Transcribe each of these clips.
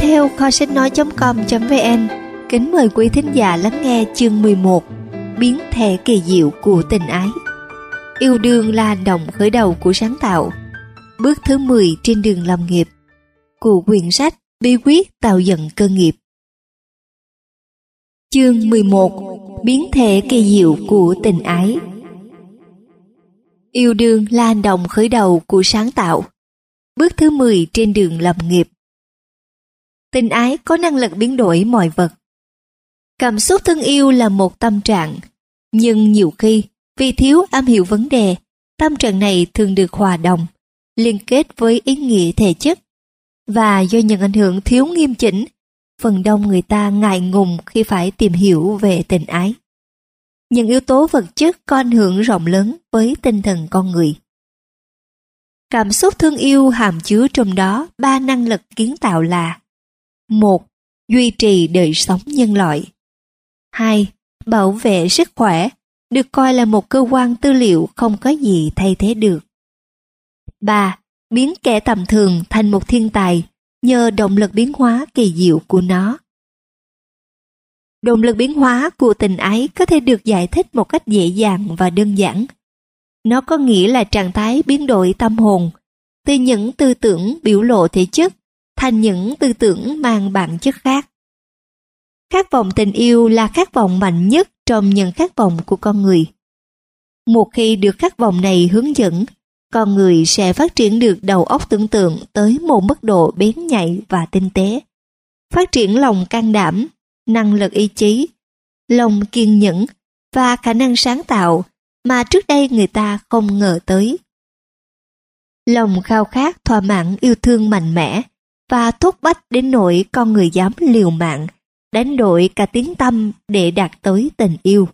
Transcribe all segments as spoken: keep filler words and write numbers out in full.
theo kho sách nói chấm com chấm vn. Kính mời quý thính giả lắng nghe chương mười một, biến thể kỳ diệu của tình ái. Yêu đương là hành động khởi đầu của sáng tạo. Bước thứ mười trên đường làm nghiệp của quyển sách Bí quyết tạo dựng cơ nghiệp. Chương mười một, biến thể kỳ diệu của tình ái. Yêu đương là hành động khởi đầu của sáng tạo. Bước thứ mười trên đường lập nghiệp. Tình ái có năng lực biến đổi mọi vật. Cảm xúc thân yêu là một tâm trạng, nhưng nhiều khi vì thiếu am hiểu vấn đề, tâm trạng này thường được hòa đồng, liên kết với ý nghĩa thể chất, và do những ảnh hưởng thiếu nghiêm chỉnh, phần đông người ta ngại ngùng khi phải tìm hiểu về tình ái. Những yếu tố vật chất có ảnh hưởng rộng lớn với tinh thần con người. Cảm xúc thương yêu hàm chứa trong đó ba năng lực kiến tạo là: một. Duy trì đời sống nhân loại. Hai. Bảo vệ sức khỏe, được coi là một cơ quan tư liệu không có gì thay thế được. Ba. Biến kẻ tầm thường thành một thiên tài nhờ động lực biến hóa kỳ diệu của nó. Động lực biến hóa của tình ái có thể được giải thích một cách dễ dàng và đơn giản. Nó có nghĩa là trạng thái biến đổi tâm hồn từ những tư tưởng biểu lộ thể chất thành những tư tưởng mang bản chất khác. Khát vọng tình yêu là khát vọng mạnh nhất trong những khát vọng của con người. Một khi được khát vọng này hướng dẫn, con người sẽ phát triển được đầu óc tưởng tượng tới một mức độ bén nhạy và tinh tế, phát triển lòng can đảm, năng lực ý chí, lòng kiên nhẫn và khả năng sáng tạo mà trước đây người ta không ngờ tới. Lòng khao khát thỏa mãn yêu thương mạnh mẽ và thúc bách đến nỗi con người dám liều mạng, đánh đổi cả tiếng tâm để đạt tới tình yêu.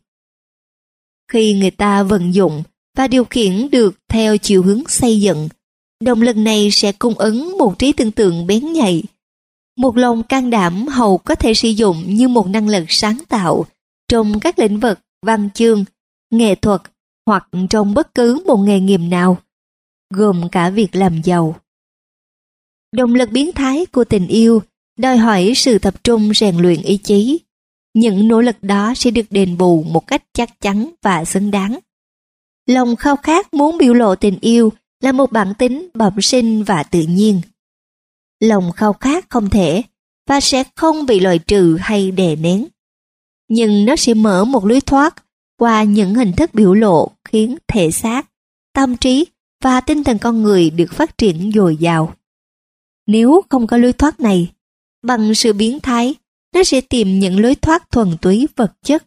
Khi người ta vận dụng và điều khiển được theo chiều hướng xây dựng, động lực này sẽ cung ứng một trí tưởng tượng bén nhạy, một lòng can đảm hầu có thể sử dụng như một năng lực sáng tạo trong các lĩnh vực văn chương, nghệ thuật hoặc trong bất cứ một nghề nghiệp nào, gồm cả việc làm giàu. Động lực biến thái của tình yêu đòi hỏi sự tập trung rèn luyện ý chí. Những nỗ lực đó sẽ được đền bù một cách chắc chắn và xứng đáng. Lòng khao khát muốn biểu lộ tình yêu là một bản tính bẩm sinh và tự nhiên. Lòng khao khát không thể và sẽ không bị loại trừ hay đè nén. Nhưng nó sẽ mở một lối thoát qua những hình thức biểu lộ khiến thể xác, tâm trí và tinh thần con người được phát triển dồi dào. Nếu không có lối thoát này, bằng sự biến thái, nó sẽ tìm những lối thoát thuần túy vật chất.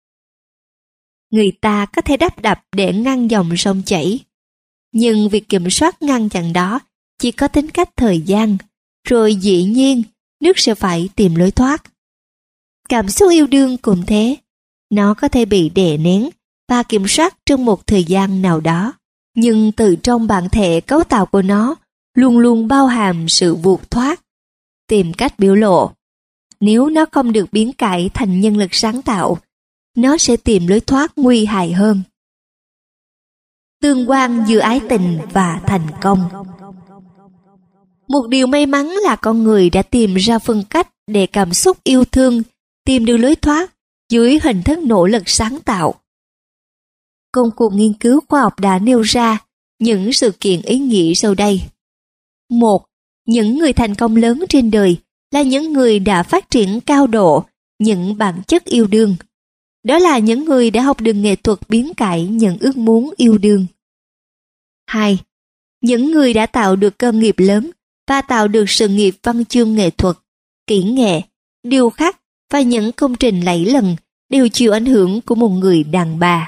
Người ta có thể đắp đập để ngăn dòng sông chảy, nhưng việc kiểm soát ngăn chặn đó chỉ có tính cách thời gian, rồi dĩ nhiên nước sẽ phải tìm lối thoát. Cảm xúc yêu đương cũng thế, nó có thể bị đè nén và kiểm soát trong một thời gian nào đó, nhưng từ trong bản thể cấu tạo của nó luôn luôn bao hàm sự vụt thoát, tìm cách biểu lộ. Nếu nó không được biến cải thành nhân lực sáng tạo, nó sẽ tìm lối thoát nguy hại hơn. Tương quan giữa ái tình và thành công. Một điều may mắn là con người đã tìm ra phương cách để cảm xúc yêu thương tìm được lối thoát dưới hình thức nỗ lực sáng tạo. Công cuộc nghiên cứu khoa học đã nêu ra những sự kiện ý nghĩa sau đây. Một, những người thành công lớn trên đời là những người đã phát triển cao độ những bản chất yêu đương. Đó là những người đã học được nghệ thuật biến cải những ước muốn yêu đương. Hai, những người đã tạo được cơ nghiệp lớn và tạo được sự nghiệp văn chương nghệ thuật, kỹ nghệ, điêu khắc và những công trình lẫy lừng đều chịu ảnh hưởng của một người đàn bà.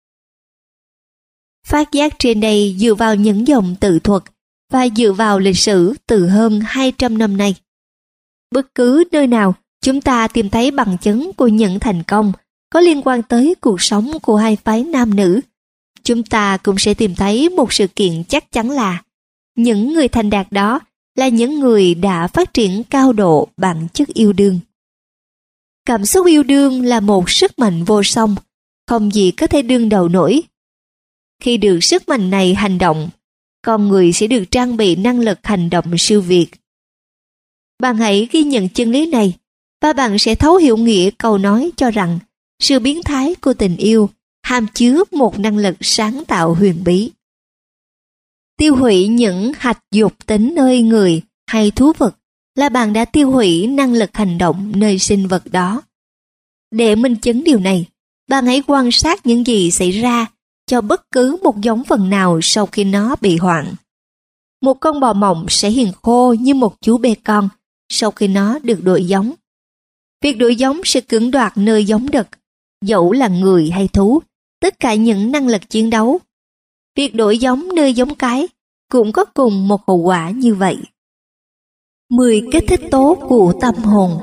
Phát giác trên đây dựa vào những dòng tự thuật và dựa vào lịch sử từ hơn hai trăm năm nay. Bất cứ nơi nào chúng ta tìm thấy bằng chứng của những thành công có liên quan tới cuộc sống của hai phái nam nữ, chúng ta cũng sẽ tìm thấy một sự kiện chắc chắn là những người thành đạt đó là những người đã phát triển cao độ bản chất yêu đương. Cảm xúc yêu đương là một sức mạnh vô song, không gì có thể đương đầu nổi. Khi được sức mạnh này hành động, con người sẽ được trang bị năng lực hành động siêu việt. Bạn hãy ghi nhận chân lý này và bạn sẽ thấu hiểu nghĩa câu nói cho rằng sự biến thái của tình yêu hàm chứa một năng lực sáng tạo huyền bí. Tiêu hủy những hạch dục tính nơi người hay thú vật là bạn đã tiêu hủy năng lực hành động nơi sinh vật đó. Để minh chứng điều này, bạn hãy quan sát những gì xảy ra cho bất cứ một giống phần nào sau khi nó bị hoạn. Một con bò mộng sẽ hiền khô như một chú bê con sau khi nó được đổi giống. Việc đổi giống sẽ cưỡng đoạt nơi giống đực, dẫu là người hay thú, tất cả những năng lực chiến đấu. Việc đổi giống nơi giống cái cũng có cùng một hậu quả như vậy. mười kích thích tố của tâm hồn.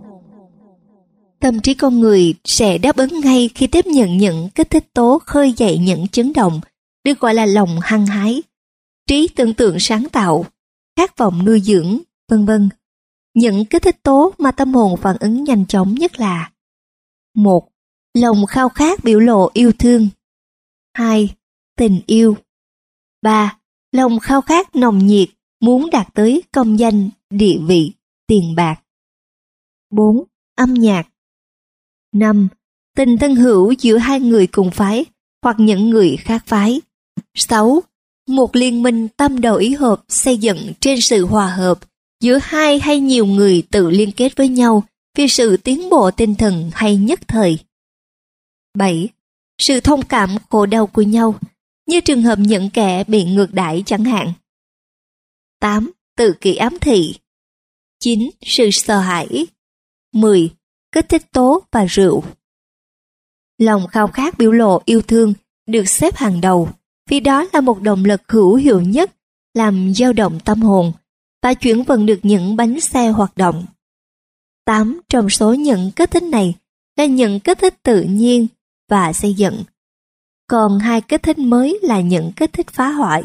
Tâm trí con người sẽ đáp ứng ngay khi tiếp nhận những kích thích tố khơi dậy những chấn động được gọi là lòng hăng hái, trí tưởng tượng sáng tạo, khát vọng nuôi dưỡng, vân vân. Những kích thích tố mà tâm hồn phản ứng nhanh chóng nhất là: một. Lòng khao khát biểu lộ yêu thương. hai. Tình yêu. ba. Lòng khao khát nồng nhiệt muốn đạt tới công danh, địa vị, tiền bạc. bốn. Âm nhạc. năm. Tình thân hữu giữa hai người cùng phái hoặc những người khác phái. sáu. Một liên minh tâm đầu ý hợp xây dựng trên sự hòa hợp giữa hai hay nhiều người tự liên kết với nhau vì sự tiến bộ tinh thần hay nhất thời. bảy. Sự thông cảm khổ đau của nhau, như trường hợp những kẻ bị ngược đãi chẳng hạn. tám. Tự kỷ ám thị. chín. Sự sợ hãi. mười. Kích thích tố và rượu. Lòng khao khát biểu lộ yêu thương được xếp hàng đầu vì đó là một động lực hữu hiệu nhất làm dao động tâm hồn và chuyển vận được những bánh xe hoạt động. tám trong số những kích thích này là những kích thích tự nhiên và xây dựng, còn hai kích thích mới là những kích thích phá hoại.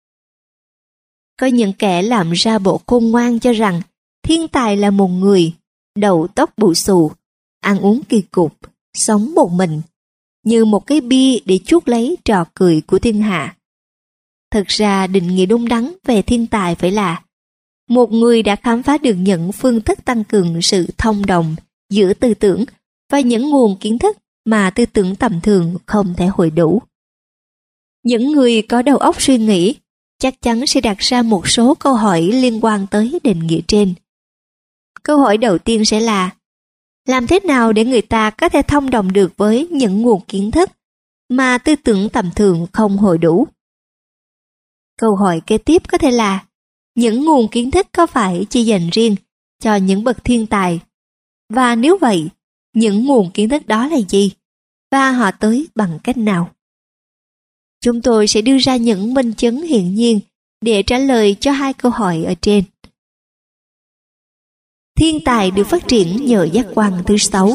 Có những kẻ làm ra bộ khôn ngoan cho rằng thiên tài là một người đầu tóc bù xù, ăn uống kỳ cục, sống một mình, như một cái bia để chuốc lấy trò cười của thiên hạ. Thực ra định nghĩa đúng đắn về thiên tài phải là một người đã khám phá được những phương thức tăng cường sự thông đồng giữa tư tưởng và những nguồn kiến thức mà tư tưởng tầm thường không thể hội đủ. Những người có đầu óc suy nghĩ chắc chắn sẽ đặt ra một số câu hỏi liên quan tới định nghĩa trên. Câu hỏi đầu tiên sẽ là: làm thế nào để người ta có thể thông đồng được với những nguồn kiến thức mà tư tưởng tầm thường không hội đủ? Câu hỏi kế tiếp có thể là: những nguồn kiến thức có phải chỉ dành riêng cho những bậc thiên tài? Và nếu vậy, những nguồn kiến thức đó là gì? Và họ tới bằng cách nào? Chúng tôi sẽ đưa ra những minh chứng hiển nhiên để trả lời cho hai câu hỏi ở trên. Thiên tài được phát triển nhờ giác quan thứ sáu.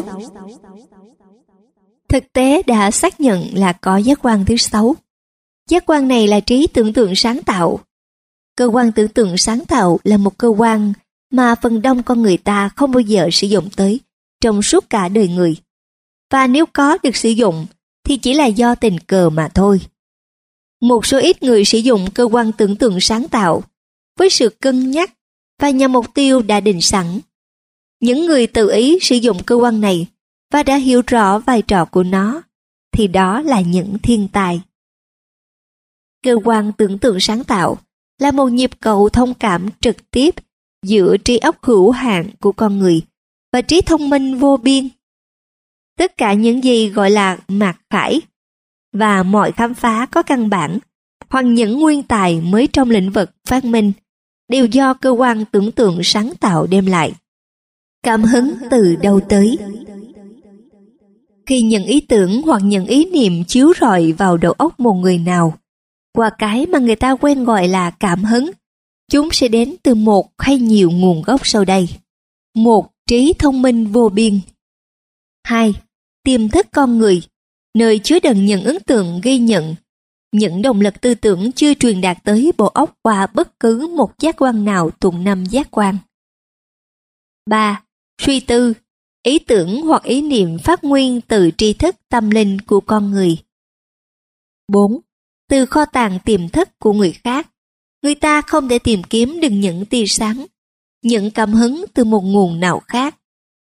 Thực tế đã xác nhận là có giác quan thứ sáu. Giác quan này là trí tưởng tượng sáng tạo. Cơ quan tưởng tượng sáng tạo là một cơ quan mà phần đông con người ta không bao giờ sử dụng tới trong suốt cả đời người. Và nếu có được sử dụng thì chỉ là do tình cờ mà thôi. Một số ít người sử dụng cơ quan tưởng tượng sáng tạo với sự cân nhắc và nhằm mục tiêu đã định sẵn. Những người tự ý sử dụng cơ quan này và đã hiểu rõ vai trò của nó thì đó là những thiên tài. Cơ quan tưởng tượng sáng tạo là một nhịp cầu thông cảm trực tiếp giữa trí óc hữu hạn của con người và trí thông minh vô biên. Tất cả những gì gọi là mạt khải và mọi khám phá có căn bản hoặc những nguyên tài mới trong lĩnh vực phát minh đều do cơ quan tưởng tượng sáng tạo đem lại. Cảm hứng từ đâu tới? Khi những ý tưởng hoặc những ý niệm chiếu rọi vào đầu óc một người nào, qua cái mà người ta quen gọi là cảm hứng, chúng sẽ đến từ một hay nhiều nguồn gốc sau đây. Một, trí thông minh vô biên. Hai, tiềm thức con người, nơi chứa đựng những ấn tượng ghi nhận, những động lực tư tưởng chưa truyền đạt tới bộ óc qua bất cứ một giác quan nào thuộc năm giác quan. Ba, suy tư, ý tưởng hoặc ý niệm phát nguyên từ tri thức tâm linh của con người. Bốn, từ kho tàng tiềm thức của người khác, người ta không thể tìm kiếm được những tia sáng, nhận cảm hứng từ một nguồn nào khác.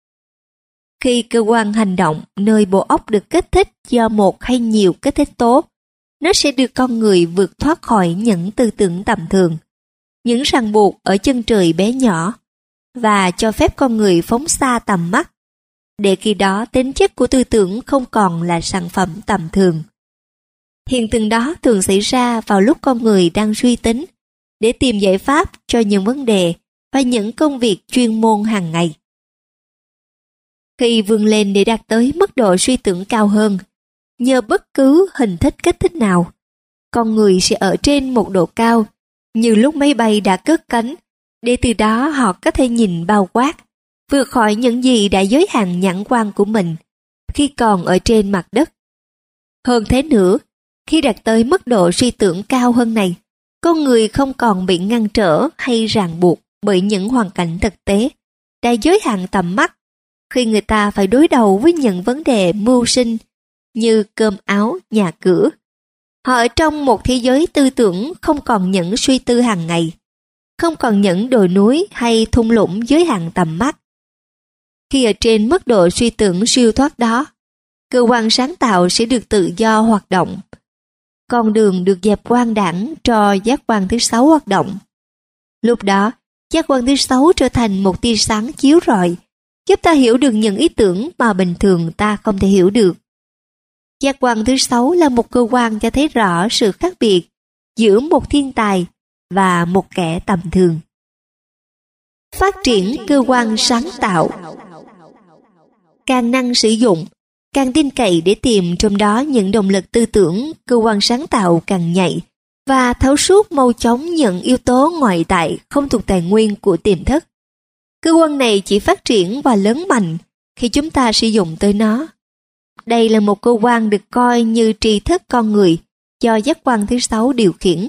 Khi cơ quan hành động nơi bộ óc được kích thích do một hay nhiều kích thích tố, nó sẽ đưa con người vượt thoát khỏi những tư tưởng tầm thường, những ràng buộc ở chân trời bé nhỏ, và cho phép con người phóng xa tầm mắt, để khi đó tính chất của tư tưởng không còn là sản phẩm tầm thường. Hiện tượng đó thường xảy ra vào lúc con người đang suy tính để tìm giải pháp cho những vấn đề và những công việc chuyên môn hàng ngày. Khi vươn lên để đạt tới mức độ suy tưởng cao hơn, nhờ bất cứ hình thức kích thích nào, con người sẽ ở trên một độ cao, như lúc máy bay đã cất cánh, để từ đó họ có thể nhìn bao quát, vượt khỏi những gì đã giới hạn nhãn quan của mình khi còn ở trên mặt đất. Hơn thế nữa, khi đạt tới mức độ suy tưởng cao hơn này, con người không còn bị ngăn trở hay ràng buộc bởi những hoàn cảnh thực tế đã giới hạn tầm mắt, khi người ta phải đối đầu với những vấn đề mưu sinh như cơm áo, nhà cửa. Họ ở trong một thế giới tư tưởng không còn những suy tư hàng ngày, không còn những đồi núi hay thung lũng giới hạn tầm mắt. Khi ở trên mức độ suy tưởng siêu thoát đó, cơ quan sáng tạo sẽ được tự do hoạt động. Con đường được dẹp quang đãng cho giác quan thứ sáu hoạt động. Lúc đó, giác quan thứ sáu trở thành một tia sáng chiếu rọi, giúp ta hiểu được những ý tưởng mà bình thường ta không thể hiểu được. Giác quan thứ sáu là một cơ quan cho thấy rõ sự khác biệt giữa một thiên tài và một kẻ tầm thường. Phát triển cơ quan sáng tạo. Càng năng sử dụng, càng tin cậy để tìm trong đó những động lực tư tưởng, cơ quan sáng tạo càng nhạy và thấu suốt mau chóng những yếu tố ngoại tại không thuộc tài nguyên của tiềm thức. Cơ quan này chỉ phát triển và lớn mạnh khi chúng ta sử dụng tới nó. Đây là một cơ quan được coi như tri thức con người do giác quan thứ sáu điều khiển.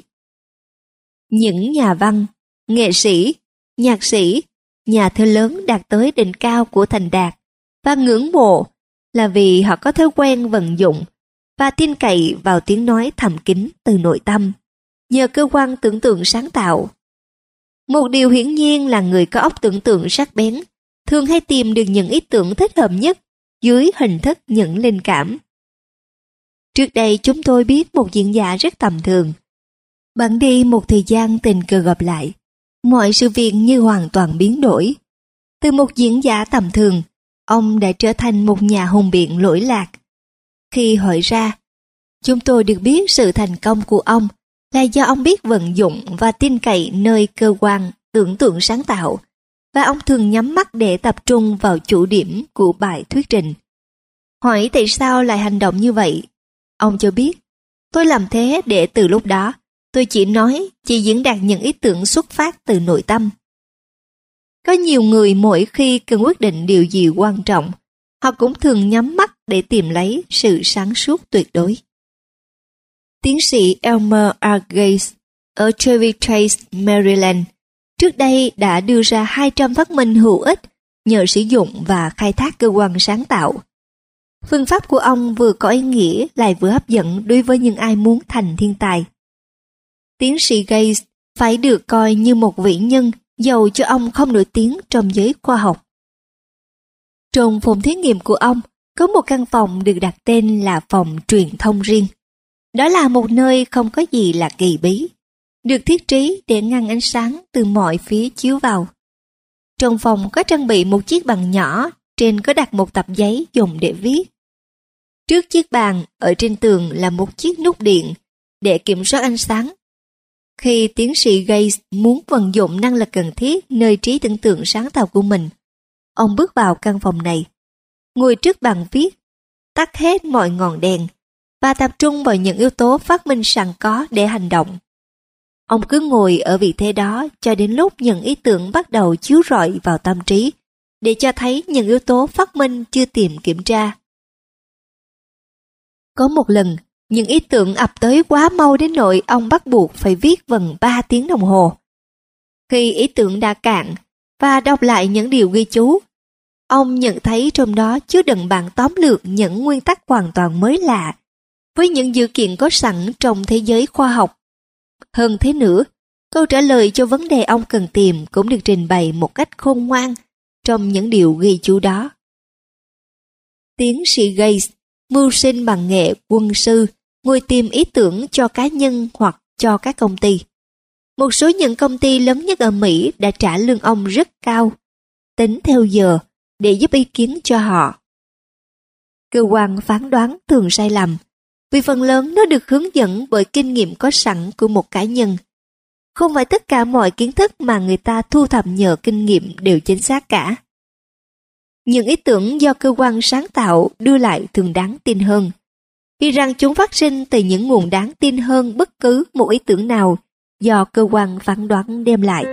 Những nhà văn, nghệ sĩ, nhạc sĩ, nhà thơ lớn đạt tới đỉnh cao của thành đạt và ngưỡng mộ là vì họ có thói quen vận dụng và tin cậy vào tiếng nói thầm kín từ nội tâm, nhờ cơ quan tưởng tượng sáng tạo. Một điều hiển nhiên là người có óc tưởng tượng sắc bén thường hay tìm được những ý tưởng thích hợp nhất dưới hình thức những linh cảm. Trước đây chúng tôi biết một diễn giả rất tầm thường. Bẵng đi một thời gian tình cờ gặp lại, mọi sự việc như hoàn toàn biến đổi. Từ một diễn giả tầm thường, ông đã trở thành một nhà hùng biện lỗi lạc. Khi hỏi ra, chúng tôi được biết sự thành công của ông là do ông biết vận dụng và tin cậy nơi cơ quan tưởng tượng sáng tạo, và ông thường nhắm mắt để tập trung vào chủ điểm của bài thuyết trình. Hỏi tại sao lại hành động như vậy? Ông cho biết, tôi làm thế để từ lúc đó, tôi chỉ nói, chỉ diễn đạt những ý tưởng xuất phát từ nội tâm. Có nhiều người mỗi khi cần quyết định điều gì quan trọng, họ cũng thường nhắm mắt để tìm lấy sự sáng suốt tuyệt đối. Tiến sĩ Elmer R. Gates ở Chevy Chase, Maryland, trước đây đã đưa ra hai trăm phát minh hữu ích nhờ sử dụng và khai thác cơ quan sáng tạo. Phương pháp của ông vừa có ý nghĩa lại vừa hấp dẫn đối với những ai muốn thành thiên tài. Tiến sĩ Gates phải được coi như một vĩ nhân dầu cho ông không nổi tiếng trong giới khoa học. Trong phòng thí nghiệm của ông có một căn phòng được đặt tên là phòng truyền thông riêng. Đó là một nơi không có gì là kỳ bí, được thiết trí để ngăn ánh sáng từ mọi phía chiếu vào. Trong phòng có trang bị một chiếc bàn nhỏ, trên có đặt một tập giấy dùng để viết. Trước chiếc bàn, ở trên tường là một chiếc nút điện để kiểm soát ánh sáng. Khi tiến sĩ Gates muốn vận dụng năng lực cần thiết nơi trí tưởng tượng sáng tạo của mình, ông bước vào căn phòng này, ngồi trước bàn viết, tắt hết mọi ngọn đèn và tập trung vào những yếu tố phát minh sẵn có để hành động. Ông cứ ngồi ở vị thế đó cho đến lúc những ý tưởng bắt đầu chiếu rọi vào tâm trí, để cho thấy những yếu tố phát minh chưa tìm kiểm tra. Có một lần, những ý tưởng ập tới quá mau đến nỗi ông bắt buộc phải viết vần ba tiếng đồng hồ. Khi ý tưởng đã cạn và đọc lại những điều ghi chú, ông nhận thấy trong đó chứa đựng bản tóm lược những nguyên tắc hoàn toàn mới lạ với những dữ kiện có sẵn trong thế giới khoa học. Hơn thế nữa, Câu trả lời cho vấn đề ông cần tìm cũng được trình bày một cách khôn ngoan trong những điều ghi chú đó. Tiến sĩ Gates, mưu sinh bằng nghề quân sư, ngồi tìm ý tưởng cho cá nhân hoặc cho các công ty. Một số những công ty lớn nhất ở Mỹ đã trả lương ông rất cao, tính theo giờ, để giúp ý kiến cho họ. Cơ quan phán đoán thường sai lầm, vì phần lớn nó được hướng dẫn bởi kinh nghiệm có sẵn của một cá nhân. Không phải tất cả mọi kiến thức mà người ta thu thập nhờ kinh nghiệm đều chính xác cả. Những ý tưởng do cơ quan sáng tạo đưa lại thường đáng tin hơn, vì rằng chúng phát sinh từ những nguồn đáng tin hơn bất cứ một ý tưởng nào do cơ quan phán đoán đem lại.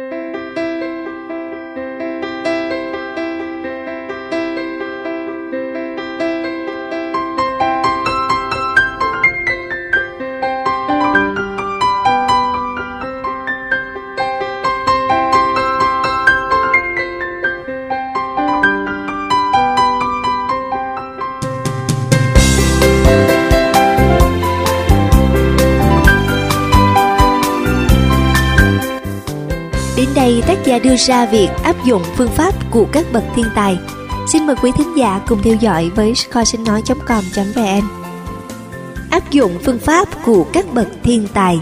Đến đây tác giả đưa ra việc áp dụng phương pháp của các bậc thiên tài. Xin mời quý thính giả cùng theo dõi với kho sách nói chấm com chấm vn. Áp dụng phương pháp của các bậc thiên tài.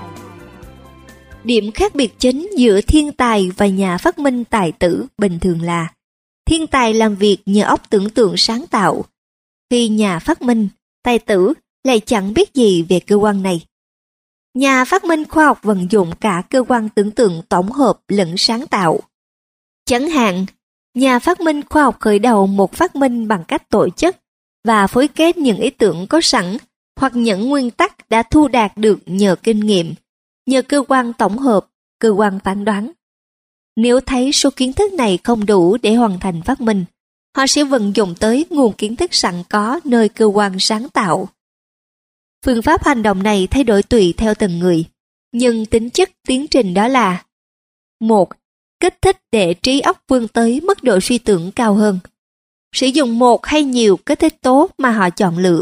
Điểm khác biệt chính giữa thiên tài và nhà phát minh tài tử bình thường là thiên tài làm việc nhờ óc tưởng tượng sáng tạo, khi nhà phát minh, tài tử lại chẳng biết gì về cơ quan này. Nhà phát minh khoa học vận dụng cả cơ quan tưởng tượng tổng hợp lẫn sáng tạo. Chẳng hạn, nhà phát minh khoa học khởi đầu một phát minh bằng cách tổ chức và phối kết những ý tưởng có sẵn hoặc những nguyên tắc đã thu đạt được nhờ kinh nghiệm, nhờ cơ quan tổng hợp, cơ quan phán đoán. Nếu thấy số kiến thức này không đủ để hoàn thành phát minh, họ sẽ vận dụng tới nguồn kiến thức sẵn có nơi cơ quan sáng tạo. Phương pháp hành động này thay đổi tùy theo từng người, nhưng tính chất tiến trình đó là: một. Kích thích để trí óc vươn tới mức độ suy tưởng cao hơn. Sử dụng một hay nhiều kích thích tố mà họ chọn lựa.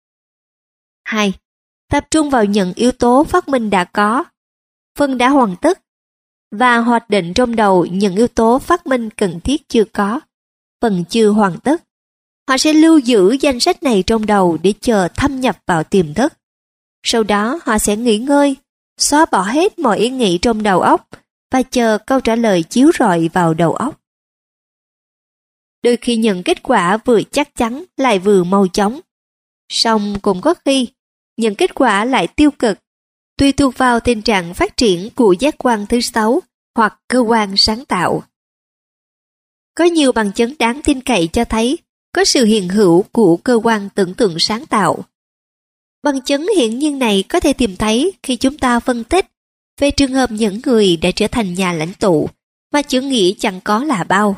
hai. Tập trung vào những yếu tố phát minh đã có, phần đã hoàn tất, và hoạch định trong đầu những yếu tố phát minh cần thiết chưa có, phần chưa hoàn tất. Họ sẽ lưu giữ danh sách này trong đầu để chờ thâm nhập vào tiềm thức. Sau đó họ sẽ nghỉ ngơi, xóa bỏ hết mọi ý nghĩ trong đầu óc và chờ câu trả lời chiếu rọi vào đầu óc. Đôi khi những kết quả vừa chắc chắn lại vừa mau chóng. Song cũng có khi những kết quả lại tiêu cực, tùy thuộc vào tình trạng phát triển của giác quan thứ sáu hoặc cơ quan sáng tạo. Có nhiều bằng chứng đáng tin cậy cho thấy có sự hiện hữu của cơ quan tưởng tượng sáng tạo. Bằng chứng hiển nhiên này có thể tìm thấy khi chúng ta phân tích về trường hợp những người đã trở thành nhà lãnh tụ mà chữ nghĩa chẳng có là bao.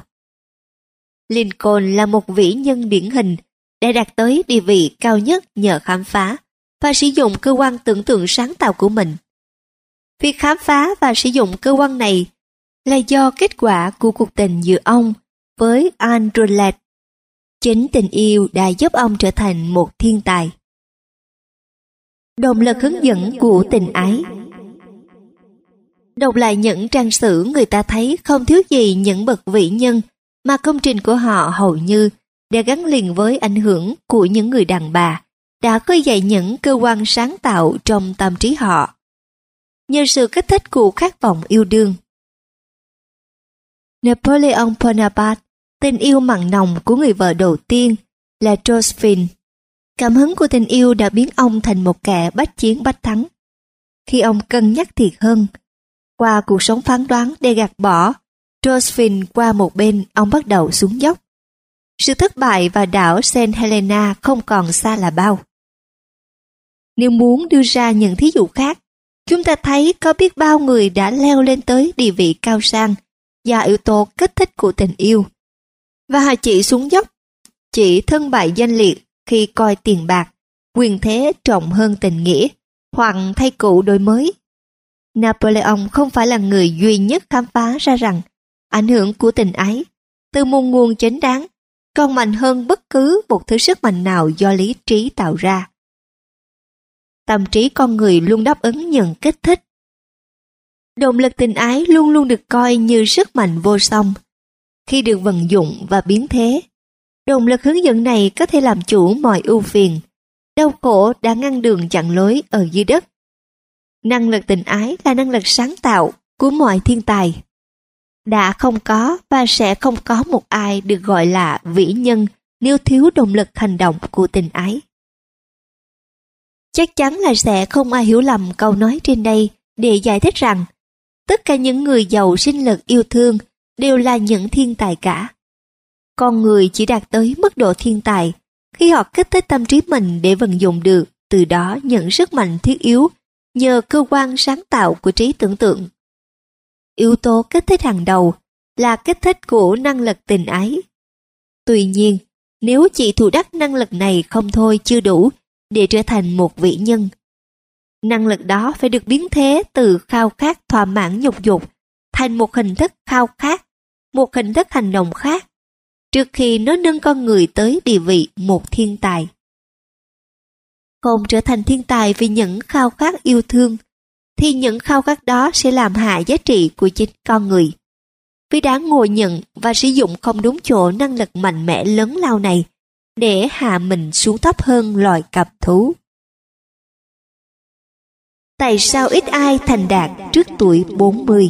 Lincoln là một vĩ nhân điển hình đã đạt tới địa vị cao nhất nhờ khám phá và sử dụng cơ quan tưởng tượng sáng tạo của mình. Việc khám phá và sử dụng cơ quan này là do kết quả của cuộc tình giữa ông với Anne Rutledge. Chính tình yêu đã giúp ông trở thành một thiên tài. Động lực hướng dẫn của tình ái. Đọc lại những trang sử, người ta thấy không thiếu gì những bậc vĩ nhân mà công trình của họ hầu như đã gắn liền với ảnh hưởng của những người đàn bà đã khơi dậy những cơ quan sáng tạo trong tâm trí họ, nhờ sự kích thích của khát vọng yêu đương. Napoleon Bonaparte, tình yêu mặn nồng của người vợ đầu tiên là Josephine. Cảm hứng của tình yêu đã biến ông thành một kẻ bách chiến bách thắng. Khi ông cân nhắc thiệt hơn, qua cuộc sống phán đoán để gạt bỏ Josephine qua một bên, ông bắt đầu xuống dốc. Sự thất bại và đảo Saint Helena không còn xa là bao. Nếu muốn đưa ra những thí dụ khác, chúng ta thấy có biết bao người đã leo lên tới địa vị cao sang do yếu tố kích thích của tình yêu. Và họ chỉ xuống dốc, chỉ thân bại danh liệt khi coi tiền bạc, quyền thế trọng hơn tình nghĩa, hoặc thay cũ đổi mới. Napoleon không phải là người duy nhất khám phá ra rằng ảnh hưởng của tình ái từ một nguồn chính đáng còn mạnh hơn bất cứ một thứ sức mạnh nào do lý trí tạo ra. Tâm trí con người luôn đáp ứng những kích thích. Động lực tình ái luôn luôn được coi như sức mạnh vô song. Khi được vận dụng và biến thế, động lực hướng dẫn này có thể làm chủ mọi ưu phiền, đau khổ đã ngăn đường chặn lối ở dưới đất. Năng lực tình ái là năng lực sáng tạo của mọi thiên tài. Đã không có và sẽ không có một ai được gọi là vĩ nhân nếu thiếu động lực hành động của tình ái. Chắc chắn là sẽ không ai hiểu lầm câu nói trên đây để giải thích rằng tất cả những người giàu sinh lực yêu thương đều là những thiên tài cả. Con người chỉ đạt tới mức độ thiên tài khi họ kích thích tâm trí mình để vận dụng được từ đó những sức mạnh thiết yếu nhờ cơ quan sáng tạo của trí tưởng tượng. Yếu tố kích thích hàng đầu là kích thích của năng lực tình ái. Tuy nhiên, nếu chỉ thủ đắc năng lực này không thôi chưa đủ để trở thành một vĩ nhân. Năng lực đó phải được biến thế từ khao khát thỏa mãn nhục dục thành một hình thức khao khát, một hình thức hành động khác, trước khi nó nâng con người tới địa vị một thiên tài. Không trở thành thiên tài vì những khao khát yêu thương, thì những khao khát đó sẽ làm hại giá trị của chính con người. Vì đã ngộ nhận và sử dụng không đúng chỗ năng lực mạnh mẽ lớn lao này để hạ mình xuống thấp hơn loài cặp thú. Tại sao ít ai thành đạt trước tuổi bốn mươi?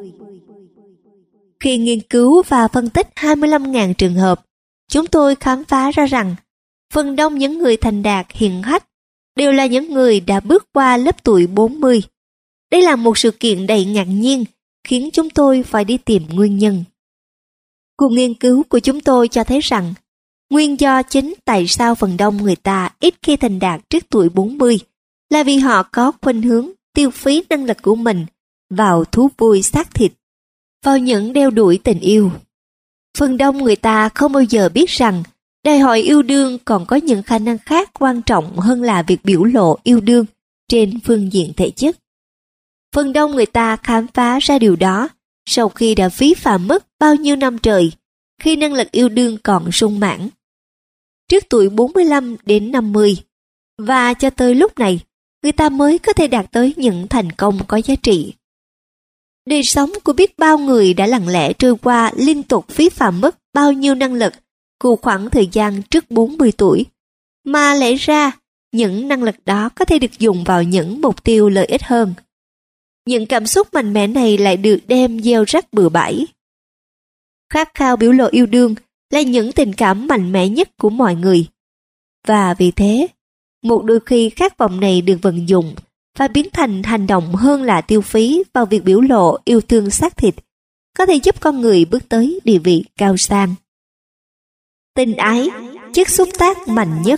Khi nghiên cứu và phân tích hai mươi lăm nghìn trường hợp, chúng tôi khám phá ra rằng phần đông những người thành đạt hiển hách đều là những người đã bước qua lớp tuổi bốn mươi. Đây là một sự kiện đầy ngạc nhiên, khiến chúng tôi phải đi tìm nguyên nhân. Cuộc nghiên cứu của chúng tôi cho thấy rằng nguyên do chính tại sao phần đông người ta ít khi thành đạt trước tuổi bốn mươi là vì họ có khuynh hướng tiêu phí năng lực của mình vào thú vui xác thịt, vào những đeo đuổi tình yêu. Phần đông người ta không bao giờ biết rằng đòi hỏi yêu đương còn có những khả năng khác quan trọng hơn là việc biểu lộ yêu đương trên phương diện thể chất. Phần đông người ta khám phá ra điều đó sau khi đã phí phạm mất bao nhiêu năm trời khi năng lực yêu đương còn sung mãn. Trước tuổi bốn mươi lăm đến năm mươi, và cho tới lúc này, người ta mới có thể đạt tới những thành công có giá trị. Đời sống của biết bao người đã lặng lẽ trôi qua liên tục phí phạm mất bao nhiêu năng lực của khoảng thời gian trước bốn mươi tuổi, mà lẽ ra những năng lực đó có thể được dùng vào những mục tiêu lợi ích hơn. Những cảm xúc mạnh mẽ này lại được đem gieo rắc bừa bãi. Khát khao biểu lộ yêu đương là những tình cảm mạnh mẽ nhất của mọi người. Và vì thế, một đôi khi khát vọng này được vận dụng và biến thành hành động hơn là tiêu phí vào việc biểu lộ yêu thương xác thịt, có thể giúp con người bước tới địa vị cao sang. Tình ái, chất xúc tác mạnh nhất.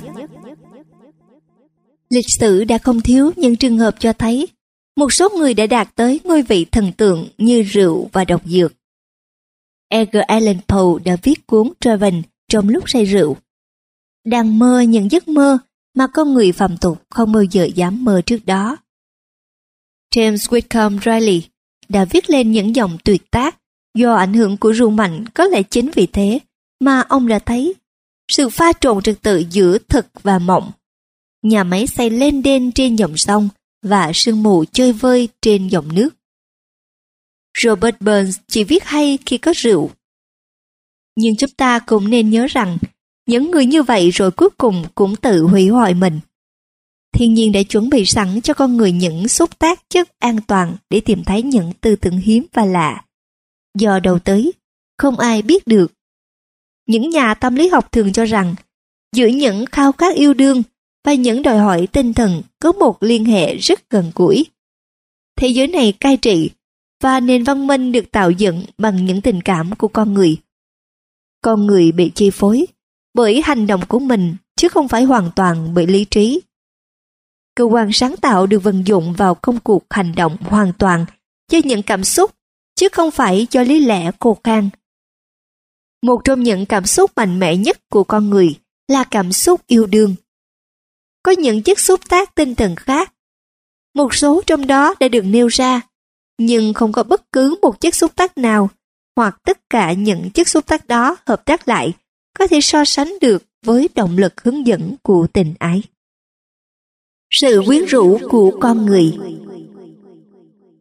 Lịch sử đã không thiếu những trường hợp cho thấy một số người đã đạt tới ngôi vị thần tượng như rượu và độc dược. Edgar Allan Poe đã viết cuốn Traven trong lúc say rượu, đang mơ những giấc mơ mà con người phàm tục không bao giờ dám mơ trước đó. James Whitcomb Riley đã viết lên những dòng tuyệt tác do ảnh hưởng của rượu mạnh. Có lẽ chính vì thế mà ông đã thấy sự pha trộn trật tự giữa thực và mộng, nhà máy xây lên đên trên dòng sông và sương mù chơi vơi trên dòng nước. Robert Burns chỉ viết hay khi có rượu. Nhưng chúng ta cũng nên nhớ rằng những người như vậy rồi cuối cùng cũng tự hủy hoại mình. Thiên nhiên đã chuẩn bị sẵn cho con người những xúc tác chất an toàn để tìm thấy những tư tưởng hiếm và lạ. Do đâu tới, không ai biết được. Những nhà tâm lý học thường cho rằng giữa những khao khát yêu đương và những đòi hỏi tinh thần có một liên hệ rất gần gũi. Thế giới này cai trị và nền văn minh được tạo dựng bằng những tình cảm của con người. Con người bị chi phối bởi hành động của mình chứ không phải hoàn toàn bởi lý trí. Cơ quan sáng tạo được vận dụng vào công cuộc hành động hoàn toàn do những cảm xúc chứ không phải do lý lẽ khô khan. Một trong những cảm xúc mạnh mẽ nhất của con người là cảm xúc yêu đương. Có những chất xúc tác tinh thần khác. Một số trong đó đã được nêu ra, nhưng không có bất cứ một chất xúc tác nào hoặc tất cả những chất xúc tác đó hợp tác lại có thể so sánh được với động lực hướng dẫn của tình ái. Sự quyến rũ của con người.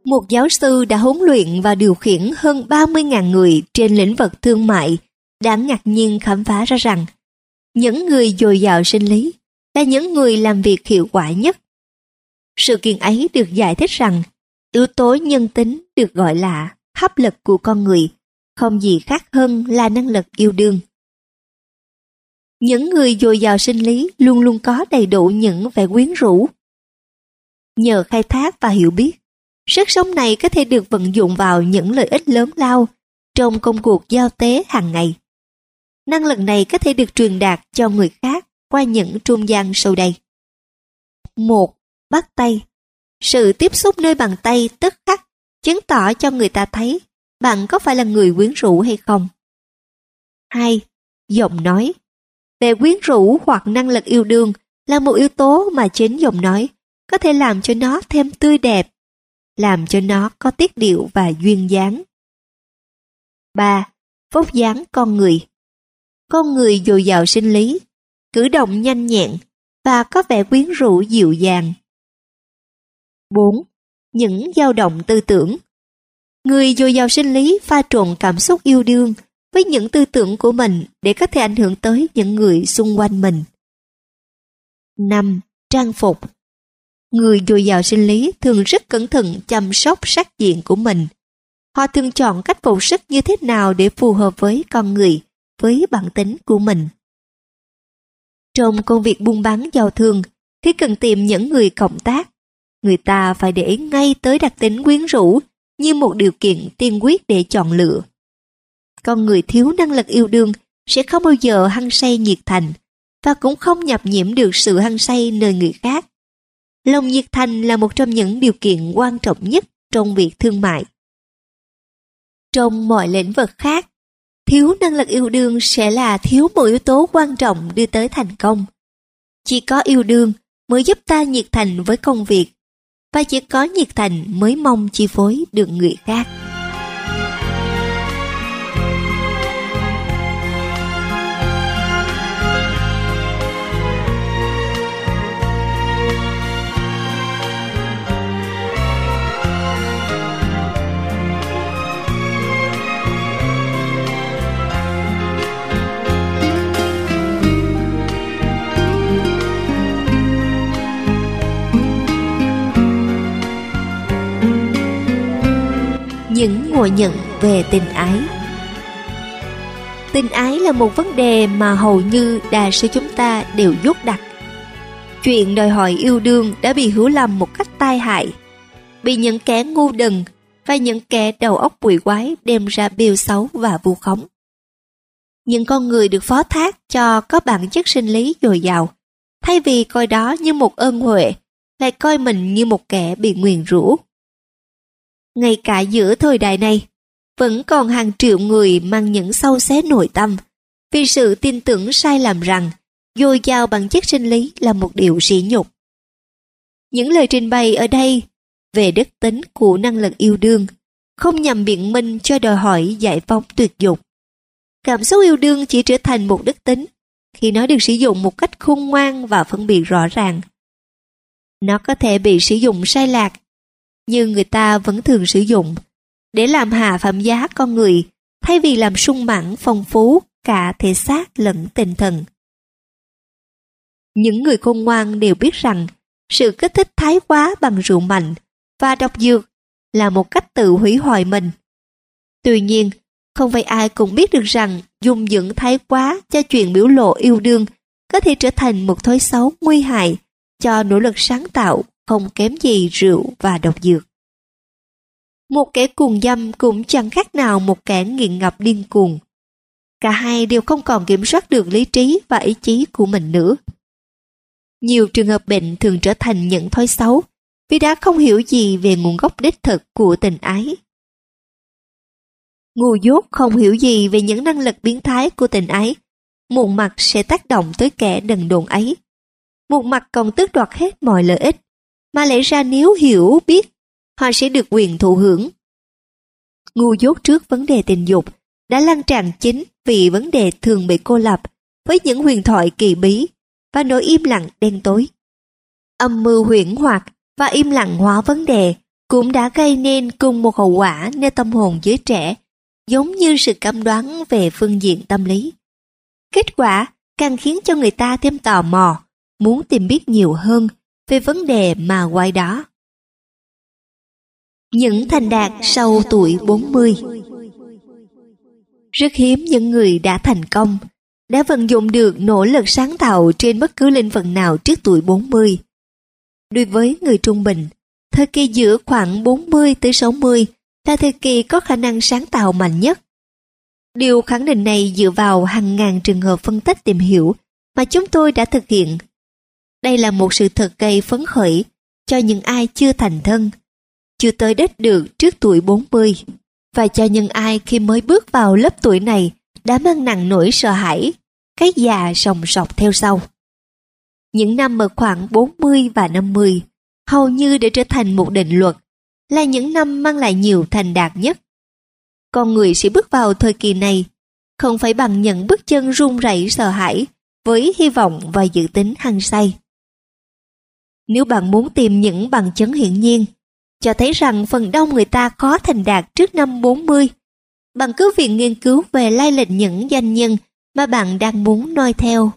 Một giáo sư đã huấn luyện và điều khiển hơn ba mươi nghìn người trên lĩnh vực thương mại đã ngạc nhiên khám phá ra rằng những người dồi dào sinh lý là những người làm việc hiệu quả nhất. Sự kiện ấy được giải thích rằng yếu tố nhân tính được gọi là hấp lực của con người, không gì khác hơn là năng lực yêu đương. Những người dồi dào sinh lý luôn luôn có đầy đủ những vẻ quyến rũ. Nhờ khai thác và hiểu biết, sức sống này có thể được vận dụng vào những lợi ích lớn lao trong công cuộc giao tế hàng ngày. Năng lực này có thể được truyền đạt cho người khác qua những trung gian sau đây. Một. Bắt tay. Sự tiếp xúc nơi bàn tay tức khắc chứng tỏ cho người ta thấy bạn có phải là người quyến rũ hay không. Hai. Giọng nói. Vẻ quyến rũ hoặc năng lực yêu đương là một yếu tố mà chính giọng nói có thể làm cho nó thêm tươi đẹp, làm cho nó có tiết điệu và duyên dáng. Ba. Vóc dáng con người. Con người dồi dào sinh lý, cử động nhanh nhẹn và có vẻ quyến rũ dịu dàng. Bốn. Những dao động tư tưởng. Người dồi dào sinh lý pha trộn cảm xúc yêu đương với những tư tưởng của mình để có thể ảnh hưởng tới những người xung quanh mình. Năm. Trang phục. Người dồi dào sinh lý thường rất cẩn thận chăm sóc sắc diện của mình. Họ thường chọn cách phục sức như thế nào để phù hợp với con người, với bản tính của mình. Trong công việc buôn bán giao thương, khi cần tìm những người cộng tác, người ta phải để ý ngay tới đặc tính quyến rũ như một điều kiện tiên quyết để chọn lựa. Con người thiếu năng lực yêu đương sẽ không bao giờ hăng say nhiệt thành và cũng không nhập nhiễm được sự hăng say nơi người khác. Lòng nhiệt thành là một trong những điều kiện quan trọng nhất trong việc thương mại. Trong mọi lĩnh vực khác, thiếu năng lực yêu đương sẽ là thiếu một yếu tố quan trọng đưa tới thành công. Chỉ có yêu đương mới giúp ta nhiệt thành với công việc, và chỉ có nhiệt thành mới mong chi phối được người khác. Những ngộ nhận về tình ái. Tình ái là một vấn đề mà hầu như đa số chúng ta đều dốt đặt. Chuyện đòi hỏi yêu đương đã bị hiểu lầm một cách tai hại, bị những kẻ ngu đần và những kẻ đầu óc quỷ quái đem ra bêu xấu và vu khống. Những con người được phó thác cho có bản chất sinh lý dồi dào, thay vì coi đó như một ơn huệ, lại coi mình như một kẻ bị nguyền rủa. Ngay cả giữa thời đại này, vẫn còn hàng triệu người mang những sâu xé nội tâm vì sự tin tưởng sai lầm rằng dồi dào bản chất sinh lý là một điều sỉ nhục. Những lời trình bày ở đây về đức tính của năng lực yêu đương không nhằm biện minh cho đòi hỏi giải phóng tuyệt dục. Cảm xúc yêu đương chỉ trở thành một đức tính khi nó được sử dụng một cách khôn ngoan và phân biệt rõ ràng. Nó có thể bị sử dụng sai lạc, nhưng người ta vẫn thường sử dụng để làm hạ phẩm giá con người thay vì làm sung mãn phong phú cả thể xác lẫn tinh thần. Những người khôn ngoan đều biết rằng sự kích thích thái quá bằng rượu mạnh và độc dược là một cách tự hủy hoại mình. Tuy nhiên, không phải ai cũng biết được rằng dùng dưỡng thái quá cho chuyện biểu lộ yêu đương có thể trở thành một thói xấu nguy hại cho nỗ lực sáng tạo không kém gì rượu và độc dược. Một kẻ cuồng dâm cũng chẳng khác nào một kẻ nghiện ngập điên cuồng. Cả hai đều không còn kiểm soát được lý trí và ý chí của mình nữa. Nhiều trường hợp bệnh thường trở thành những thói xấu vì đã không hiểu gì về nguồn gốc đích thực của tình ái. Ngu dốt không hiểu gì về những năng lực biến thái của tình ái, một mặt sẽ tác động tới kẻ đần độn ấy, một mặt còn tước đoạt hết mọi lợi ích, mà lẽ ra nếu hiểu biết, họ sẽ được quyền thụ hưởng. Ngu dốt trước vấn đề tình dục đã lan tràn chính vì vấn đề thường bị cô lập với những huyền thoại kỳ bí và nỗi im lặng đen tối. Âm mưu huyễn hoặc và im lặng hóa vấn đề cũng đã gây nên cùng một hậu quả nơi tâm hồn giới trẻ, giống như sự cấm đoán về phương diện tâm lý. Kết quả càng khiến cho người ta thêm tò mò, muốn tìm biết nhiều hơn về vấn đề mà quay đó. Những thành đạt sau tuổi bốn mươi. Rất hiếm những người đã thành công, đã vận dụng được nỗ lực sáng tạo trên bất cứ lĩnh vực nào trước tuổi bốn mươi. Đối với người trung bình, thời kỳ giữa khoảng bốn mươi tới sáu mươi là thời kỳ có khả năng sáng tạo mạnh nhất. Điều khẳng định này dựa vào hàng ngàn trường hợp phân tích tìm hiểu mà chúng tôi đã thực hiện. Đây là một sự thật gây phấn khởi cho những ai chưa thành thân, chưa tới đích được trước tuổi bốn mươi, và cho những ai khi mới bước vào lớp tuổi này đã mang nặng nỗi sợ hãi, cái già sòng sọc theo sau. Những năm ở khoảng bốn mươi và năm mươi hầu như đã trở thành một định luật, là những năm mang lại nhiều thành đạt nhất. Con người sẽ bước vào thời kỳ này không phải bằng những bước chân run rẩy sợ hãi, với hy vọng và dự tính hăng say. Nếu bạn muốn tìm những bằng chứng hiển nhiên cho thấy rằng phần đông người ta khó thành đạt trước năm bốn mươi, bạn cứ việc nghiên cứu về lai lịch những doanh nhân mà bạn đang muốn noi theo.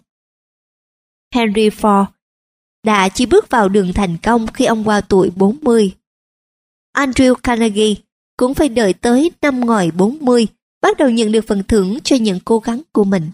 Henry Ford đã chỉ bước vào đường thành công khi ông qua tuổi bốn mươi. Andrew Carnegie cũng phải đợi tới năm ngòi bốn mươi bắt đầu nhận được phần thưởng cho những cố gắng của mình.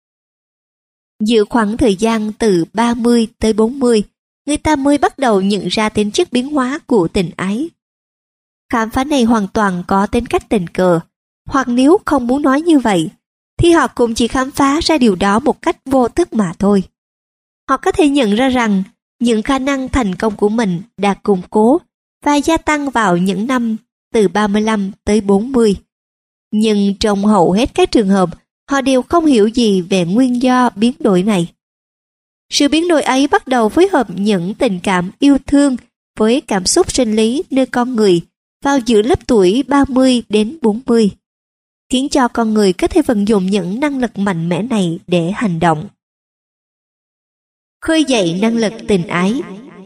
Giữa khoảng thời gian từ ba mươi tới bốn mươi, người ta mới bắt đầu nhận ra tính chất biến hóa của tình ái. Khám phá này hoàn toàn có tính cách tình cờ, hoặc nếu không muốn nói như vậy, thì họ cũng chỉ khám phá ra điều đó một cách vô thức mà thôi. Họ có thể nhận ra rằng những khả năng thành công của mình đã củng cố và gia tăng vào những năm từ ba mươi lăm tới bốn mươi. Nhưng trong hầu hết các trường hợp, họ đều không hiểu gì về nguyên do biến đổi này. Sự biến đổi ấy bắt đầu phối hợp những tình cảm yêu thương với cảm xúc sinh lý nơi con người vào giữa lớp tuổi ba mươi đến bốn mươi, khiến cho con người có thể vận dụng những năng lực mạnh mẽ này để hành động. Khơi dậy năng lực tình ái.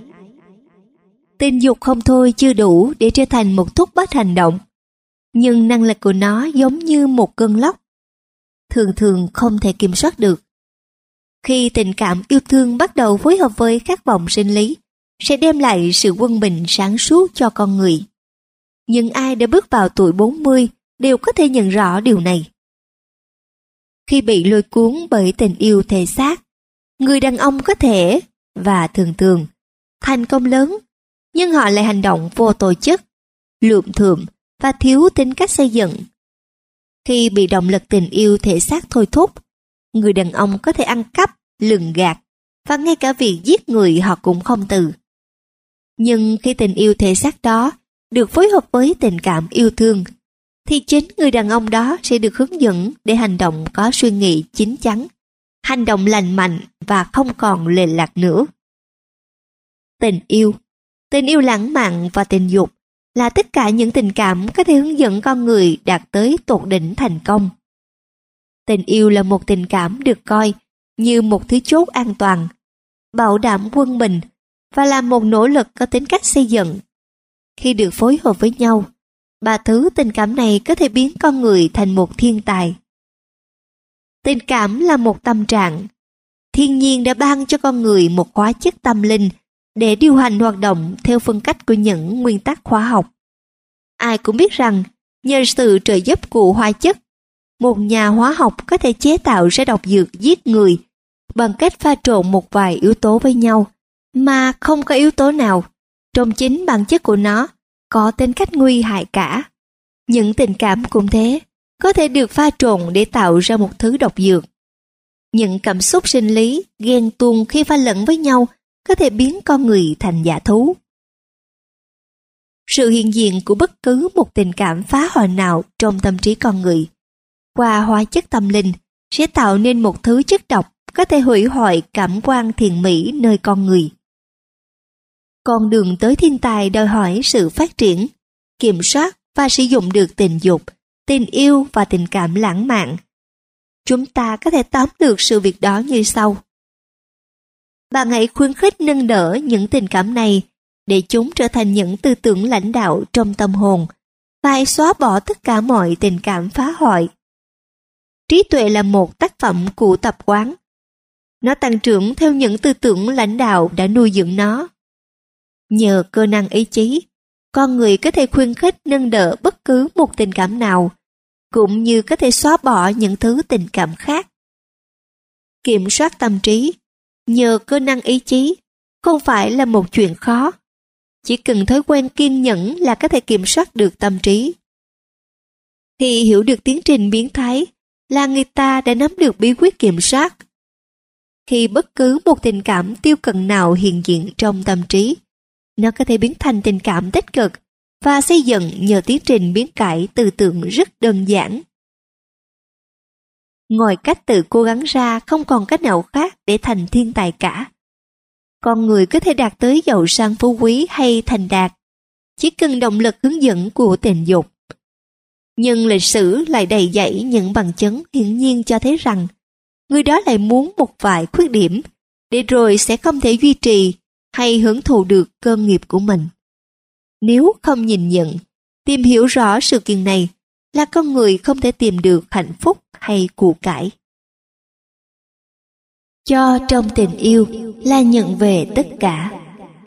Tình dục không thôi chưa đủ để trở thành một thúc bách hành động, nhưng năng lực của nó giống như một cơn lốc, thường thường không thể kiểm soát được. Khi tình cảm yêu thương bắt đầu phối hợp với khát vọng sinh lý, sẽ đem lại sự quân bình sáng suốt cho con người. Nhưng ai đã bước vào tuổi bốn mươi đều có thể nhận rõ điều này. Khi bị lôi cuốn bởi tình yêu thể xác, người đàn ông có thể, và thường thường, thành công lớn, nhưng họ lại hành động vô tổ chức, lượm thượm và thiếu tính cách xây dựng. Khi bị động lực tình yêu thể xác thôi thúc, người đàn ông có thể ăn cắp, lường gạt, và ngay cả việc giết người họ cũng không từ. Nhưng khi tình yêu thể xác đó được phối hợp với tình cảm yêu thương, thì chính người đàn ông đó sẽ được hướng dẫn để hành động có suy nghĩ chín chắn, hành động lành mạnh và không còn lệch lạc nữa. Tình yêu, tình yêu lãng mạn và tình dục là tất cả những tình cảm có thể hướng dẫn con người đạt tới tột đỉnh thành công. Tình yêu là một tình cảm được coi như một thứ chốt an toàn, bảo đảm quân bình và là một nỗ lực có tính cách xây dựng. Khi được phối hợp với nhau, ba thứ tình cảm này có thể biến con người thành một thiên tài. Tình cảm là một tâm trạng. Thiên nhiên đã ban cho con người một hóa chất tâm linh để điều hành hoạt động theo phương cách của những nguyên tắc hóa học. Ai cũng biết rằng, nhờ sự trợ giúp của hóa chất, một nhà hóa học có thể chế tạo ra độc dược giết người bằng cách pha trộn một vài yếu tố với nhau, mà không có yếu tố nào trong chính bản chất của nó có tính cách nguy hại cả. Những tình cảm cũng thế, có thể được pha trộn để tạo ra một thứ độc dược. Những cảm xúc sinh lý, ghen tuông khi pha lẫn với nhau có thể biến con người thành dã thú. Sự hiện diện của bất cứ một tình cảm phá hoại nào trong tâm trí con người, qua hóa chất tâm linh, sẽ tạo nên một thứ chất độc có thể hủy hoại cảm quan thiện mỹ nơi con người. Con đường tới thiên tài đòi hỏi sự phát triển, kiểm soát và sử dụng được tình dục, tình yêu và tình cảm lãng mạn. Chúng ta có thể tóm lược sự việc đó như sau. Bạn hãy khuyến khích nâng đỡ những tình cảm này để chúng trở thành những tư tưởng lãnh đạo trong tâm hồn, và hãy xóa bỏ tất cả mọi tình cảm phá hoại. Trí tuệ là một tác phẩm của tập quán. Nó tăng trưởng theo những tư tưởng lãnh đạo đã nuôi dưỡng nó. Nhờ cơ năng ý chí, con người có thể khuyến khích nâng đỡ bất cứ một tình cảm nào, cũng như có thể xóa bỏ những thứ tình cảm khác. Kiểm soát tâm trí nhờ cơ năng ý chí không phải là một chuyện khó. Chỉ cần thói quen kiên nhẫn là có thể kiểm soát được tâm trí. Khi hiểu được tiến trình biến thái là người ta đã nắm được bí quyết kiểm soát. Khi bất cứ một tình cảm tiêu cực nào hiện diện trong tâm trí, nó có thể biến thành tình cảm tích cực và xây dựng nhờ tiến trình biến cải tư tưởng rất đơn giản. Ngoài cách tự cố gắng ra, không còn cách nào khác để thành thiên tài cả. Con người có thể đạt tới giàu sang phú quý hay thành đạt, chỉ cần động lực hướng dẫn của tình dục. Nhưng lịch sử lại đầy dẫy những bằng chứng hiển nhiên cho thấy rằng người đó lại muốn một vài khuyết điểm, để rồi sẽ không thể duy trì hay hưởng thụ được cơ nghiệp của mình. Nếu không nhìn nhận, tìm hiểu rõ sự kiện này, là con người không thể tìm được hạnh phúc hay của cải. Cho trong tình yêu là nhận về tất cả.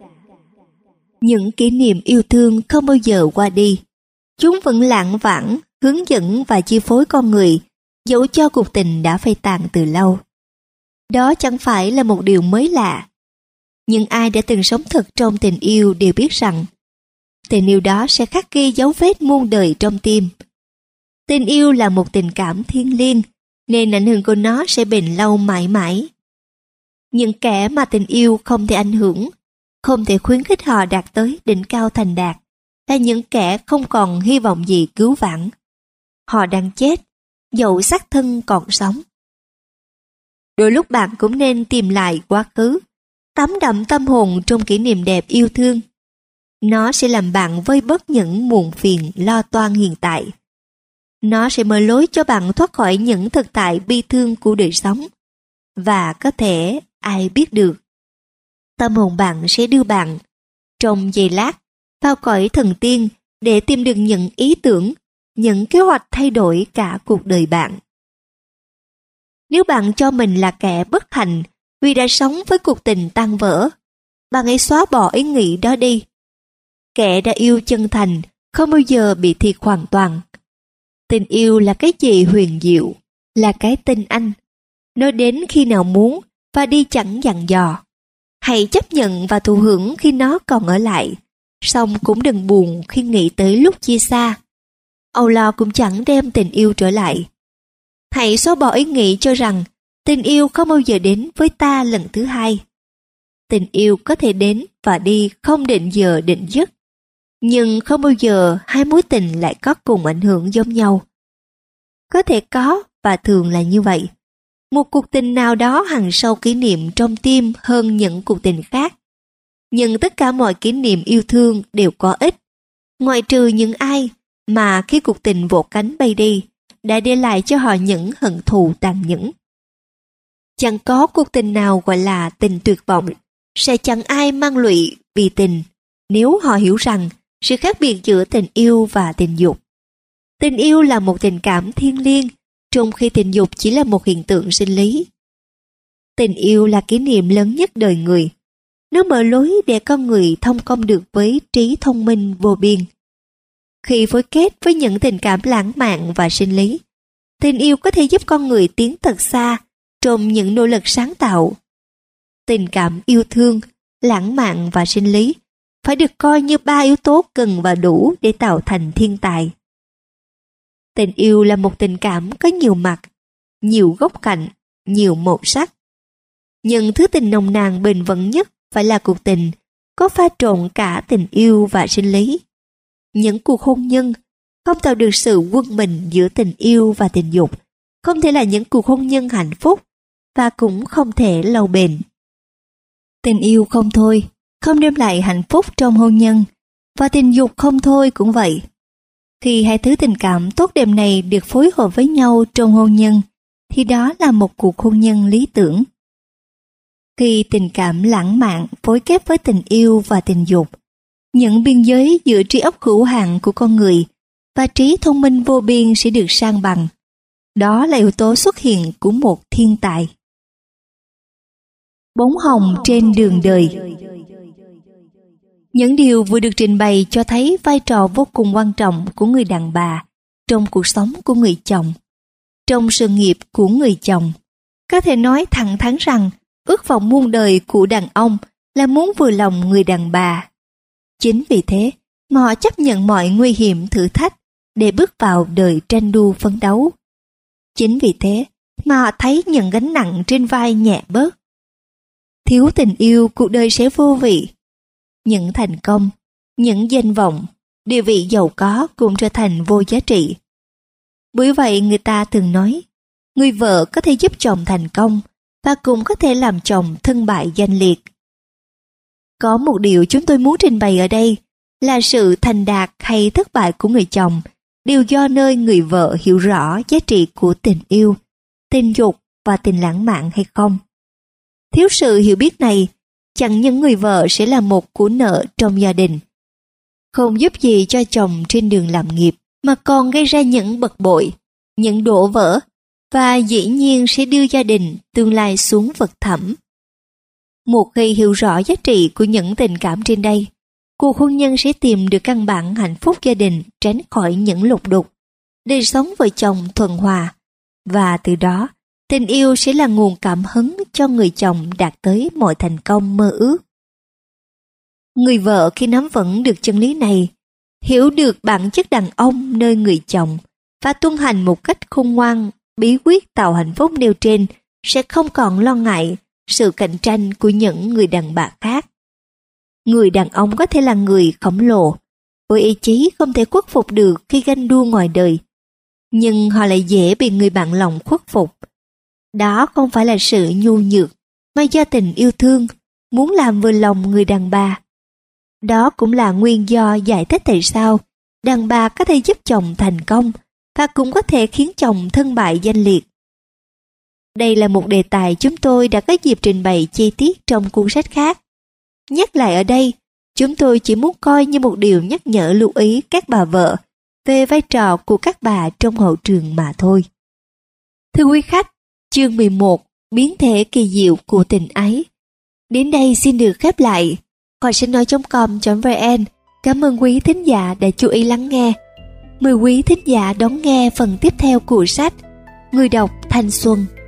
Những kỷ niệm yêu thương không bao giờ qua đi. Chúng vẫn lảng vảng, hướng dẫn và chi phối con người, dẫu cho cuộc tình đã phai tàn từ lâu. Đó chẳng phải là một điều mới lạ. Nhưng ai đã từng sống thật trong tình yêu đều biết rằng tình yêu đó sẽ khắc ghi dấu vết muôn đời trong tim. Tình yêu là một tình cảm thiêng liêng, nên ảnh hưởng của nó sẽ bền lâu mãi mãi. Những kẻ mà tình yêu không thể ảnh hưởng, không thể khuyến khích họ đạt tới đỉnh cao thành đạt, là những kẻ không còn hy vọng gì cứu vãn. Họ đang chết, dẫu xác thân còn sống. Đôi lúc bạn cũng nên tìm lại quá khứ, tắm đậm tâm hồn trong kỷ niệm đẹp yêu thương. Nó sẽ làm bạn vơi bớt những muộn phiền lo toan hiện tại. Nó sẽ mở lối cho bạn thoát khỏi những thực tại bi thương của đời sống. Và có thể, ai biết được, tâm hồn bạn sẽ đưa bạn, trong giây lát, vào cõi thần tiên để tìm được những ý tưởng, những kế hoạch thay đổi cả cuộc đời bạn. Nếu bạn cho mình là kẻ bất hạnh vì đã sống với cuộc tình tan vỡ, bạn hãy xóa bỏ ý nghĩ đó đi. Kẻ đã yêu chân thành không bao giờ bị thiệt hoàn toàn. Tình yêu là cái gì huyền diệu, là cái tinh anh. Nó đến khi nào muốn và đi chẳng dặn dò. Hãy chấp nhận và thụ hưởng khi nó còn ở lại, song cũng đừng buồn khi nghĩ tới lúc chia xa. Âu lo cũng chẳng đem tình yêu trở lại. Hãy xóa bỏ ý nghĩ cho rằng tình yêu không bao giờ đến với ta lần thứ hai. Tình yêu có thể đến và đi không định giờ định giấc, nhưng không bao giờ hai mối tình lại có cùng ảnh hưởng giống nhau. Có thể có, và thường là như vậy. Một cuộc tình nào đó hằn sâu kỷ niệm trong tim hơn những cuộc tình khác. Nhưng tất cả mọi kỷ niệm yêu thương đều có ích, ngoại trừ những ai mà khi cuộc tình vỗ cánh bay đi, đã để lại cho họ những hận thù tàn nhẫn. Chẳng có cuộc tình nào gọi là tình tuyệt vọng, sẽ chẳng ai mang lụy vì tình, nếu họ hiểu rằng sự khác biệt giữa tình yêu và tình dục. Tình yêu là một tình cảm thiêng liêng, trong khi tình dục chỉ là một hiện tượng sinh lý. Tình yêu là kỷ niệm lớn nhất đời người. Nó mở lối để con người thông công được với trí thông minh vô biên. Khi phối kết với những tình cảm lãng mạn và sinh lý, tình yêu có thể giúp con người tiến thật xa trong những nỗ lực sáng tạo. Tình cảm yêu thương, lãng mạn và sinh lý phải được coi như ba yếu tố cần và đủ để tạo thành thiên tài. Tình yêu là một tình cảm có nhiều mặt, nhiều góc cạnh, nhiều màu sắc. Nhưng thứ tình nồng nàn bền vững nhất phải là cuộc tình có pha trộn cả tình yêu và sinh lý. Những cuộc hôn nhân không tạo được sự quân bình giữa tình yêu và tình dục, không thể là những cuộc hôn nhân hạnh phúc và cũng không thể lâu bền. Tình yêu không thôi, không đem lại hạnh phúc trong hôn nhân, và tình dục không thôi cũng vậy. Khi hai thứ tình cảm tốt đẹp này được phối hợp với nhau trong hôn nhân, thì đó là một cuộc hôn nhân lý tưởng. Khi tình cảm lãng mạn phối kết với tình yêu và tình dục, những biên giới giữa trí óc hữu hạn của con người và trí thông minh vô biên sẽ được san bằng. Đó là yếu tố xuất hiện của một thiên tài. Bóng hồng trên đường đời. Những điều vừa được trình bày cho thấy vai trò vô cùng quan trọng của người đàn bà trong cuộc sống của người chồng, trong sự nghiệp của người chồng. Có thể nói thẳng thắn rằng ước vọng muôn đời của đàn ông là muốn vừa lòng người đàn bà. Chính vì thế mà họ chấp nhận mọi nguy hiểm thử thách để bước vào đời tranh đua phấn đấu. Chính vì thế mà họ thấy những gánh nặng trên vai nhẹ bớt. Thiếu tình yêu, cuộc đời sẽ vô vị. Những thành công, những danh vọng, địa vị giàu có cũng trở thành vô giá trị. Bởi vậy người ta thường nói, người vợ có thể giúp chồng thành công và cũng có thể làm chồng thân bại danh liệt. Có một điều chúng tôi muốn trình bày ở đây là sự thành đạt hay thất bại của người chồng đều do nơi người vợ hiểu rõ giá trị của tình yêu, tình dục và tình lãng mạn hay không. Thiếu sự hiểu biết này, chẳng những người vợ sẽ là một của nợ trong gia đình, không giúp gì cho chồng trên đường làm nghiệp, mà còn gây ra những bực bội, những đổ vỡ, và dĩ nhiên sẽ đưa gia đình tương lai xuống vực thẳm. Một khi hiểu rõ giá trị của những tình cảm trên đây, cuộc hôn nhân sẽ tìm được căn bản hạnh phúc gia đình, tránh khỏi những lục đục, đời sống vợ chồng thuần hòa, và từ đó tình yêu sẽ là nguồn cảm hứng cho người chồng đạt tới mọi thành công mơ ước. Người vợ khi nắm vững được chân lý này, hiểu được bản chất đàn ông nơi người chồng và tuân hành một cách khôn ngoan bí quyết tạo hạnh phúc nêu trên, sẽ không còn lo ngại sự cạnh tranh của những người đàn bà khác. Người đàn ông có thể là người khổng lồ, với ý chí không thể khuất phục được khi ganh đua ngoài đời, nhưng họ lại dễ bị người bạn lòng khuất phục. Đó không phải là sự nhu nhược, mà do tình yêu thương, muốn làm vừa lòng người đàn bà. Đó cũng là nguyên do giải thích tại sao đàn bà có thể giúp chồng thành công và cũng có thể khiến chồng thân bại danh liệt. Đây là một đề tài chúng tôi đã có dịp trình bày chi tiết trong cuốn sách khác. Nhắc lại ở đây, chúng tôi chỉ muốn coi như một điều nhắc nhở lưu ý các bà vợ về vai trò của các bà trong hậu trường mà thôi. Thưa quý khách, chương mười một, biến thể kỳ diệu của tình ái, đến đây xin được khép lại. Kho sách nói chấm com chấm vn cảm ơn quý thính giả đã chú ý lắng nghe. Mời quý thính giả đón nghe phần tiếp theo của sách Người đọc Thanh Xuân.